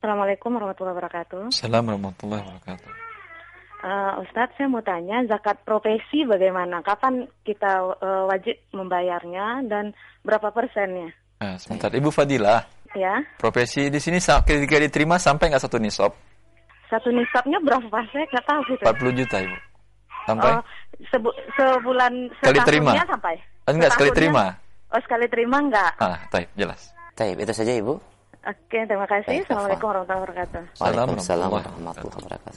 Assalamualaikum warahmatullahi wabarakatuh. Assalamualaikum warahmatullahi wabarakatuh. Ustadz, saya mau tanya zakat profesi bagaimana? Kapan kita wajib membayarnya dan berapa persennya? Sebentar, Ibu Fadilah. Ya. Profesi di sini ketika diterima sampai nggak satu nisab? Satu nisabnya berapa Pak? Saya nggak tahu gitu. 40 juta, Ibu. Sampai? Sebulan sekali terima. Sampai? Enggak, sekali terima. Oh, sekali terima enggak? Taib, jelas. Taib, itu saja Ibu. Oke, terima kasih. Assalamualaikum warahmatullahi wabarakatuh. Waalaikumsalam warahmatullahi wabarakatuh.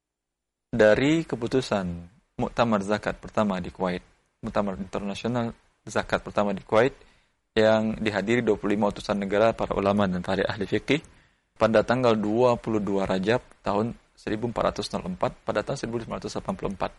Dari keputusan Muktamar Zakat pertama di Kuwait, Muktamar Internasional Zakat pertama di Kuwait, yang dihadiri 25 utusan negara, para ulama dan para ahli fikih, pada tanggal 22 Rajab tahun 1404 pada tahun 1984.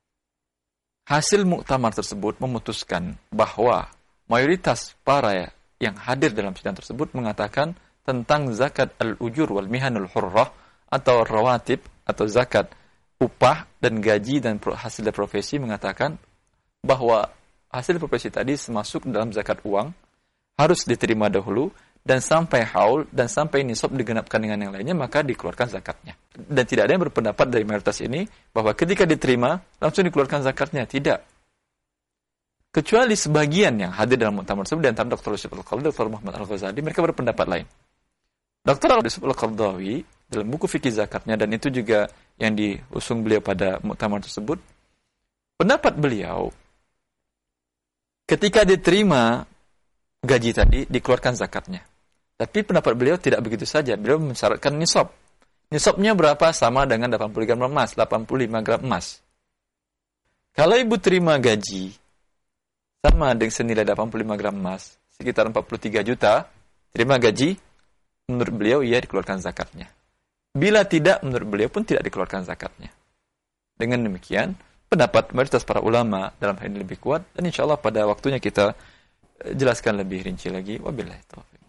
Hasil muktamar tersebut memutuskan bahwa mayoritas para yang hadir dalam sidang tersebut mengatakan tentang zakat al-ujur wal mihanul hurrah atau rawatib atau zakat upah dan gaji dan hasil dari profesi, mengatakan bahwa hasil profesi tadi masuk dalam zakat uang, harus diterima dahulu, dan sampai haul dan sampai nisab digenapkan dengan yang lainnya, maka dikeluarkan zakatnya. Dan tidak ada yang berpendapat dari mayoritas ini bahwa ketika diterima langsung dikeluarkan zakatnya. Tidak. Kecuali sebagian yang hadir dalam muktamar tersebut, di antara Dr. Yusuf Al-Qaradawi, Dr. Muhammad Al-Ghazali, mereka berpendapat lain. Dr. Yusuf Al-Qaradawi dalam buku fikih zakatnya, dan itu juga yang diusung beliau pada muktamar tersebut, pendapat beliau ketika diterima gaji tadi dikeluarkan zakatnya. Tapi pendapat beliau tidak begitu saja. Beliau mensyaratkan nisab. Nisabnya berapa? Sama dengan 80 gram emas, 85 gram emas. Kalau ibu terima gaji sama dengan senilai 85 gram emas, sekitar 43 juta, terima gaji, menurut beliau ia dikeluarkan zakatnya. Bila tidak, menurut beliau pun tidak dikeluarkan zakatnya. Dengan demikian, pendapat mayoritas para ulama dalam hal ini lebih kuat, dan insya Allah pada waktunya kita jelaskan lebih rinci lagi. Wabillahi taufiq.